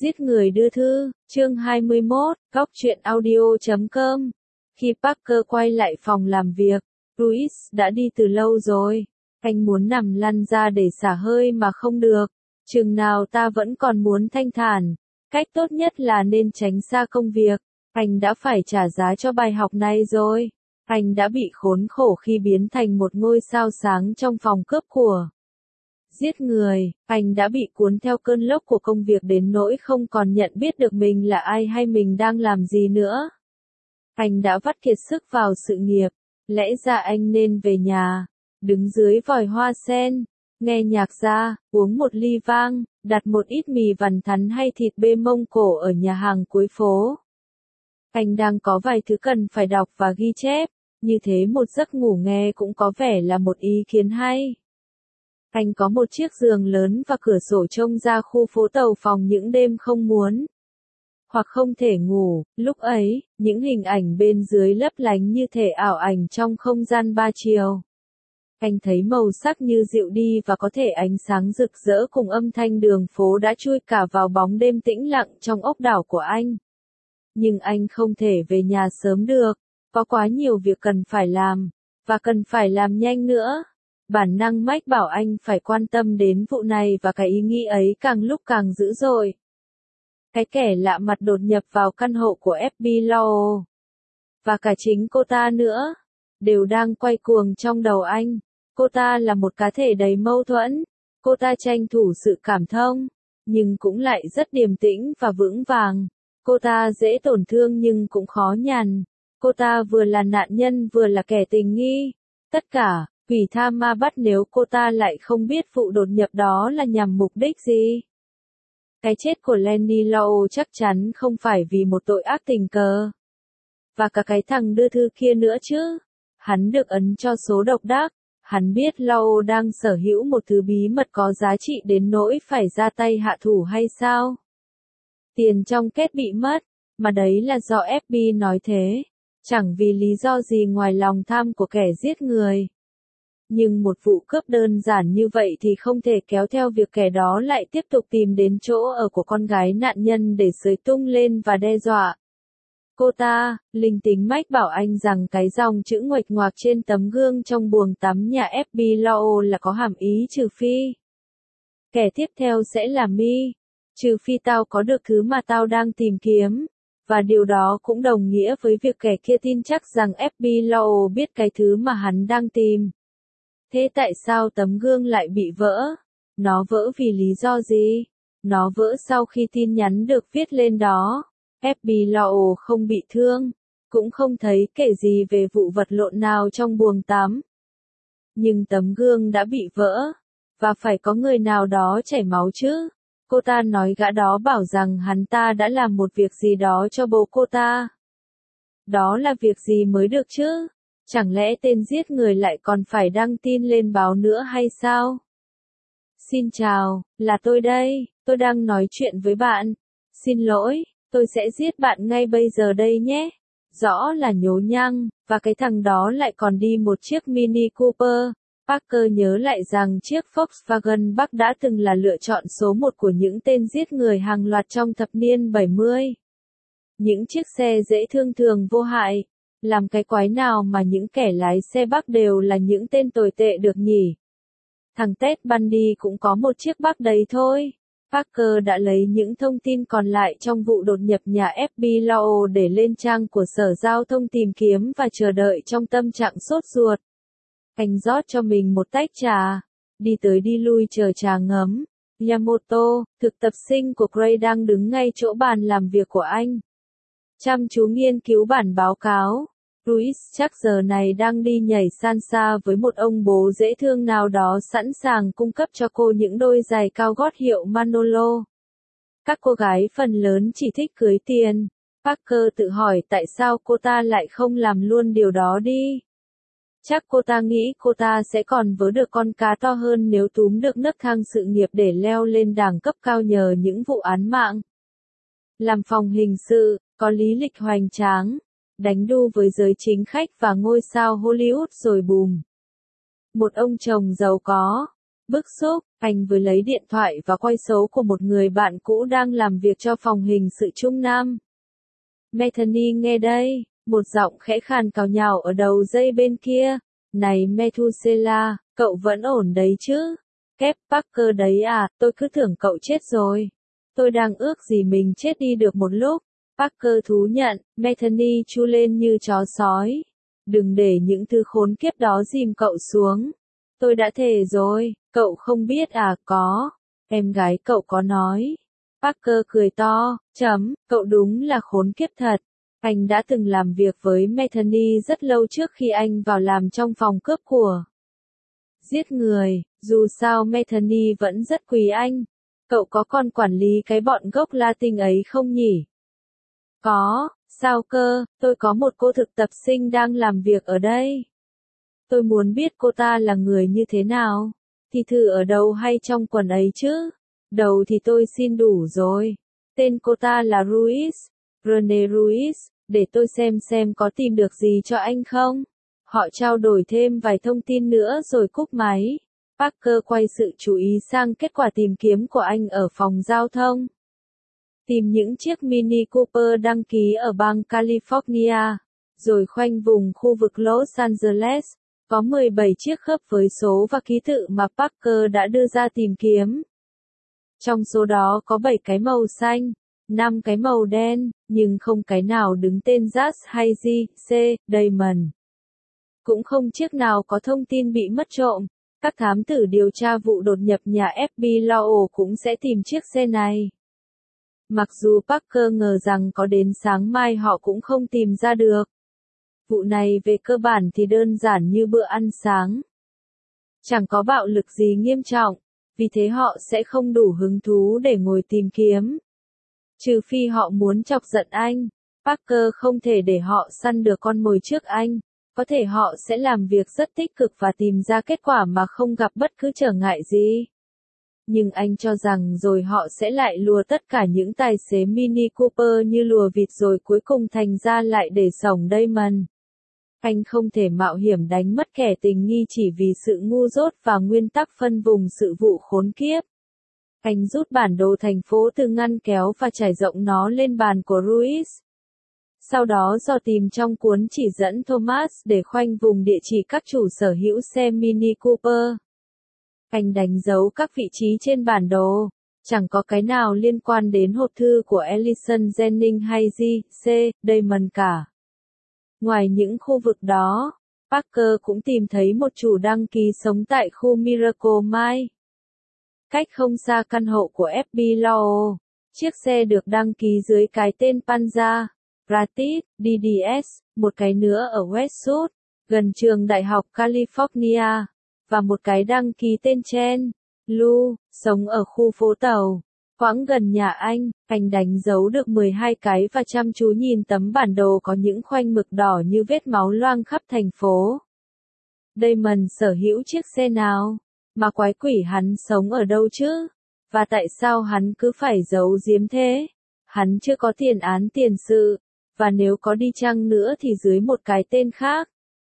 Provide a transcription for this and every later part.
Giết người đưa thư, chương 21, góc truyện audio.com. Khi Parker quay lại phòng làm việc, Louis đã đi từ lâu rồi. Anh muốn nằm lăn ra để xả hơi mà không được. Chừng nào ta vẫn còn muốn thanh thản. Cách tốt nhất là nên tránh xa công việc. Anh đã phải trả giá cho bài học này rồi. Anh đã bị khốn khổ khi biến thành một ngôi sao sáng trong phòng cướp của. Giết người, anh đã bị cuốn theo cơn lốc của công việc đến nỗi không còn nhận biết được mình là ai hay mình đang làm gì nữa. Anh đã vắt kiệt sức vào sự nghiệp, lẽ ra anh nên về nhà, đứng dưới vòi hoa sen, nghe nhạc ra, uống một ly vang, đặt một ít mì vằn thắn hay thịt bê Mông Cổ ở nhà hàng cuối phố. Anh đang có vài thứ cần phải đọc và ghi chép, như thế một giấc ngủ nghe cũng có vẻ là một ý kiến hay. Anh có một chiếc giường lớn và cửa sổ trông ra khu phố tàu phòng những đêm không muốn hoặc không thể ngủ, lúc ấy, những hình ảnh bên dưới lấp lánh như thể ảo ảnh trong không gian ba chiều. Anh thấy màu sắc như dịu đi và có thể ánh sáng rực rỡ cùng âm thanh đường phố đã chui cả vào bóng đêm tĩnh lặng trong ốc đảo của anh. Nhưng anh không thể về nhà sớm được, có quá nhiều việc cần phải làm, và cần phải làm nhanh nữa. Bản năng mách bảo anh phải quan tâm đến vụ này và cái ý nghĩ ấy càng lúc càng dữ dội. Cái kẻ lạ mặt đột nhập vào căn hộ của F.B. Law. Và cả chính cô ta nữa. Đều đang quay cuồng trong đầu anh. Cô ta là một cá thể đầy mâu thuẫn. Cô ta tranh thủ sự cảm thông. Nhưng cũng lại rất điềm tĩnh và vững vàng. Cô ta dễ tổn thương nhưng cũng khó nhằn. Cô ta vừa là nạn nhân vừa là kẻ tình nghi. Tất cả. Quỷ tha ma bắt nếu cô ta lại không biết vụ đột nhập đó là nhằm mục đích gì. Cái chết của Lenny Law chắc chắn không phải vì một tội ác tình cờ. Và cả cái thằng đưa thư kia nữa chứ. Hắn được ấn cho số độc đắc. Hắn biết Law đang sở hữu một thứ bí mật có giá trị đến nỗi phải ra tay hạ thủ hay sao? Tiền trong két bị mất, mà đấy là do FBI nói thế. Chẳng vì lý do gì ngoài lòng tham của kẻ giết người. Nhưng một vụ cướp đơn giản như vậy thì không thể kéo theo việc kẻ đó lại tiếp tục tìm đến chỗ ở của con gái nạn nhân để xới tung lên và đe dọa. Cô ta, linh tính mách bảo anh rằng cái dòng chữ nguệch ngoạc trên tấm gương trong buồng tắm nhà F.B. Law là có hàm ý trừ phi. Kẻ tiếp theo sẽ là Mi. Trừ phi tao có được thứ mà tao đang tìm kiếm. Và điều đó cũng đồng nghĩa với việc kẻ kia tin chắc rằng F.B. Law biết cái thứ mà hắn đang tìm. Thế tại sao tấm gương lại bị vỡ? Nó vỡ vì lý do gì? Nó vỡ sau khi tin nhắn được viết lên đó. F.B. Law không bị thương, cũng không thấy kể gì về vụ vật lộn nào trong buồng tắm. Nhưng tấm gương đã bị vỡ, và phải có người nào đó chảy máu chứ. Cô ta nói gã đó bảo rằng hắn ta đã làm một việc gì đó cho bố cô ta. Đó là việc gì mới được chứ? Chẳng lẽ tên giết người lại còn phải đăng tin lên báo nữa hay sao? Xin chào, là tôi đây, tôi đang nói chuyện với bạn. Xin lỗi, tôi sẽ giết bạn ngay bây giờ đây nhé. Rõ là nhố nhăng, và cái thằng đó lại còn đi một chiếc Mini Cooper. Parker nhớ lại rằng chiếc Volkswagen Bug đã từng là lựa chọn số 1 của những tên giết người hàng loạt trong thập niên 70. Những chiếc xe dễ thương thường vô hại. Làm cái quái nào mà những kẻ lái xe Bắc đều là những tên tồi tệ được nhỉ? Thằng Ted Bundy cũng có một chiếc Bắc đấy thôi. Parker đã lấy những thông tin còn lại trong vụ đột nhập nhà F.B. Law để lên trang của Sở Giao thông tìm kiếm và chờ đợi trong tâm trạng sốt ruột. Anh rót cho mình một tách trà, đi tới đi lui chờ trà ngấm. Yamamoto, thực tập sinh của Gray đang đứng ngay chỗ bàn làm việc của anh. Chăm chú nghiên cứu bản báo cáo. Louis chắc giờ này đang đi nhảy salsa với một ông bố dễ thương nào đó sẵn sàng cung cấp cho cô những đôi giày cao gót hiệu Manolo. Các cô gái phần lớn chỉ thích cưới tiền. Parker tự hỏi tại sao cô ta lại không làm luôn điều đó đi. Chắc cô ta nghĩ cô ta sẽ còn vớ được con cá to hơn nếu túm được nấc thang sự nghiệp để leo lên đẳng cấp cao nhờ những vụ án mạng. Làm phòng hình sự, có lý lịch hoành tráng, đánh đu với giới chính khách và ngôi sao Hollywood rồi bùm. Một ông chồng giàu có, Bức xúc, anh vừa lấy điện thoại và quay số của một người bạn cũ đang làm việc cho phòng hình sự Trung Nam. Metheny nghe đây, một giọng khẽ khàn cào nhào ở đầu dây bên kia. Này Methuselah, cậu vẫn ổn đấy chứ? Kép Parker đấy à, tôi cứ tưởng cậu chết rồi. Tôi đang ước gì mình chết đi được một lúc. Parker thú nhận, Metheny chu lên như chó sói. Đừng để những thứ khốn kiếp đó dìm cậu xuống. Tôi đã thề rồi, cậu không biết à, có. Em gái cậu có nói. Parker cười to, cậu đúng là khốn kiếp thật. Anh đã từng làm việc với Metheny rất lâu trước khi anh vào làm trong phòng cướp của. Giết người, dù sao Metheny vẫn rất quý anh. Cậu có còn quản lý cái bọn gốc Latin ấy không nhỉ? Có, sao cơ, tôi có một cô thực tập sinh đang làm việc ở đây. Tôi muốn biết cô ta là người như thế nào. Thì thử ở đầu hay trong quần ấy chứ? Đầu thì tôi xin đủ rồi. Tên cô ta là Ruiz, Rene Ruiz, để tôi xem có tìm được gì cho anh không. Họ trao đổi thêm vài thông tin nữa rồi cúp máy. Parker quay sự chú ý sang kết quả tìm kiếm của anh ở phòng giao thông. Tìm những chiếc Mini Cooper đăng ký ở bang California, rồi khoanh vùng khu vực Los Angeles. Có 17 chiếc khớp với số và ký tự mà Parker đã đưa ra tìm kiếm. Trong số đó có 7 cái màu xanh, 5 cái màu đen, nhưng không cái nào đứng tên Jas hay J.C. Damon. Cũng không chiếc nào có thông tin bị mất trộm. Các thám tử điều tra vụ đột nhập nhà FBI Lowell cũng sẽ tìm chiếc xe này. Mặc dù Parker ngờ rằng có đến sáng mai họ cũng không tìm ra được. Vụ này về cơ bản thì đơn giản như bữa ăn sáng. Chẳng có bạo lực gì nghiêm trọng, vì thế họ sẽ không đủ hứng thú để ngồi tìm kiếm. Trừ phi họ muốn chọc giận anh, Parker không thể để họ săn được con mồi trước anh. Có thể họ sẽ làm việc rất tích cực và tìm ra kết quả mà không gặp bất cứ trở ngại gì. Nhưng anh cho rằng rồi họ sẽ lại lùa tất cả những tài xế Mini Cooper như lùa vịt rồi cuối cùng thành ra lại để sổng Damon. Anh không thể mạo hiểm đánh mất kẻ tình nghi chỉ vì sự ngu dốt và nguyên tắc phân vùng sự vụ khốn kiếp. Anh rút bản đồ thành phố từ ngăn kéo và trải rộng nó lên bàn của Ruiz. Sau đó dò tìm trong cuốn chỉ dẫn Thomas để khoanh vùng địa chỉ các chủ sở hữu xe Mini Cooper. Anh đánh dấu các vị trí trên bản đồ, chẳng có cái nào liên quan đến hộp thư của Ellison Jennings hay J.C. Damon cả. Ngoài những khu vực đó, Parker cũng tìm thấy một chủ đăng ký sống tại khu Miracle Mile. Cách không xa căn hộ của FBI Lowell, chiếc xe được đăng ký dưới cái tên Panza, Pratit, DDS, một cái nữa ở Westwood, gần trường Đại học California, và một cái đăng ký tên Chen Lu, sống ở khu phố tàu, khoảng gần nhà anh đánh dấu được 12 cái và chăm chú nhìn tấm bản đồ có những khoanh mực đỏ như vết máu loang khắp thành phố. Damon sở hữu chiếc xe nào? Mà quái quỷ hắn sống ở đâu chứ? Và tại sao hắn cứ phải giấu giếm thế? Hắn chưa có tiền án tiền sự, và nếu có đi chăng nữa thì dưới một cái tên khác.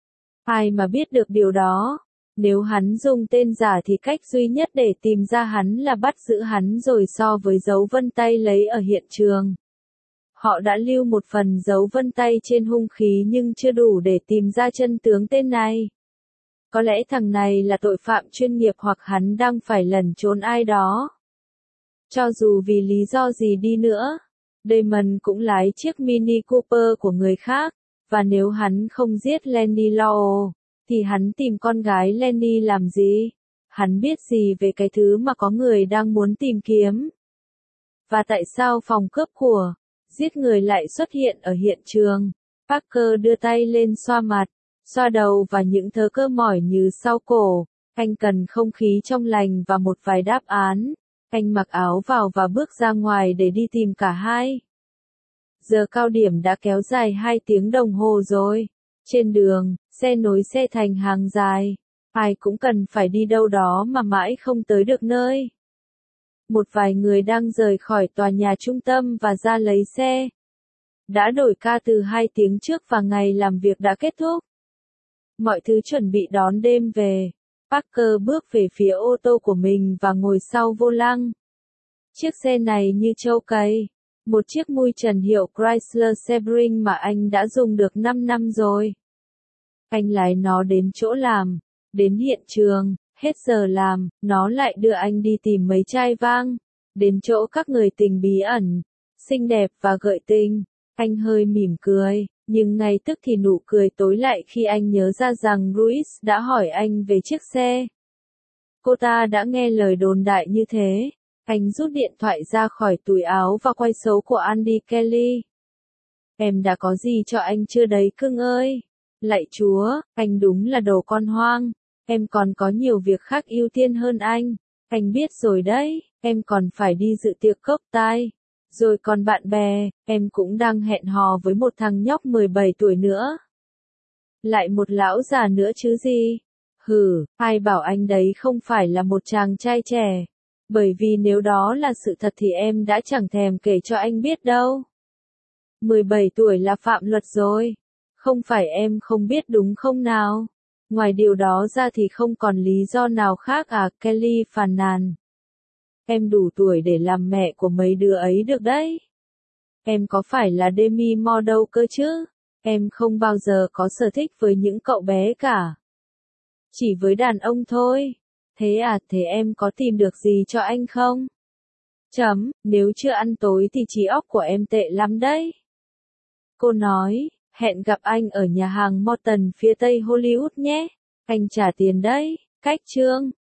Ai mà biết được điều đó? Nếu hắn dùng tên giả thì cách duy nhất để tìm ra hắn là bắt giữ hắn rồi so với dấu vân tay lấy ở hiện trường. Họ đã lưu một phần dấu vân tay trên hung khí nhưng chưa đủ để tìm ra chân tướng tên này. Có lẽ thằng này là tội phạm chuyên nghiệp hoặc hắn đang phải lẩn trốn ai đó. Cho dù vì lý do gì đi nữa, Damon cũng lái chiếc Mini Cooper của người khác, và nếu hắn không giết Lenny Lowell, thì hắn tìm con gái Lenny làm gì? Hắn biết gì về cái thứ mà có người đang muốn tìm kiếm? Và tại sao phòng cướp của giết người lại xuất hiện ở hiện trường? Parker đưa tay lên xoa mặt, xoa đầu và những thớ cơ mỏi như sau cổ. Anh cần không khí trong lành và một vài đáp án. Anh mặc áo vào và bước ra ngoài để đi tìm cả hai. Giờ cao điểm đã kéo dài 2 tiếng đồng hồ rồi. Trên đường, xe nối xe thành hàng dài. Ai cũng cần phải đi đâu đó mà mãi không tới được nơi. Một vài người đang rời khỏi tòa nhà trung tâm và ra lấy xe. Đã đổi ca từ 2 tiếng trước và ngày làm việc đã kết thúc. Mọi thứ chuẩn bị đón đêm về. Parker bước về phía ô tô của mình và ngồi sau vô lăng. Chiếc xe này như trâu cày. Một chiếc mui trần hiệu Chrysler Sebring mà anh đã dùng được 5 năm rồi. Anh lái nó đến chỗ làm, đến hiện trường, hết giờ làm, nó lại đưa anh đi tìm mấy chai vang, đến chỗ các người tình bí ẩn, xinh đẹp và gợi tình. Anh hơi mỉm cười, nhưng ngay tức thì nụ cười tối lại khi anh nhớ ra rằng Louise đã hỏi anh về chiếc xe. Cô ta đã nghe lời đồn đại như thế. Anh rút điện thoại ra khỏi túi áo và quay số của Andy Kelly. Em đã có gì cho anh chưa đấy cưng ơi? Lạy Chúa, anh đúng là đồ con hoang. Em còn có nhiều việc khác ưu tiên hơn anh. Anh biết rồi đấy, em còn phải đi dự tiệc cốc tai. Rồi còn bạn bè, em cũng đang hẹn hò với một thằng nhóc 17 tuổi nữa. Lại một lão già nữa chứ gì? Hừ, ai bảo anh đấy không phải là một chàng trai trẻ. Bởi vì nếu đó là sự thật thì em đã chẳng thèm kể cho anh biết đâu. 17 tuổi là phạm luật rồi. Không phải em không biết đúng không nào? Ngoài điều đó ra thì không còn lý do nào khác à, Kelly phàn nàn. Em đủ tuổi để làm mẹ của mấy đứa ấy được đấy. Em có phải là Demi Moore đâu cơ chứ? Em không bao giờ có sở thích với những cậu bé cả. Chỉ với đàn ông thôi. Thế à, thế em có tìm được gì cho anh không? Nếu chưa ăn tối thì trí óc của em tệ lắm đấy. Cô nói, hẹn gặp anh ở nhà hàng Morton phía tây Hollywood nhé. Anh trả tiền đấy. Cách chương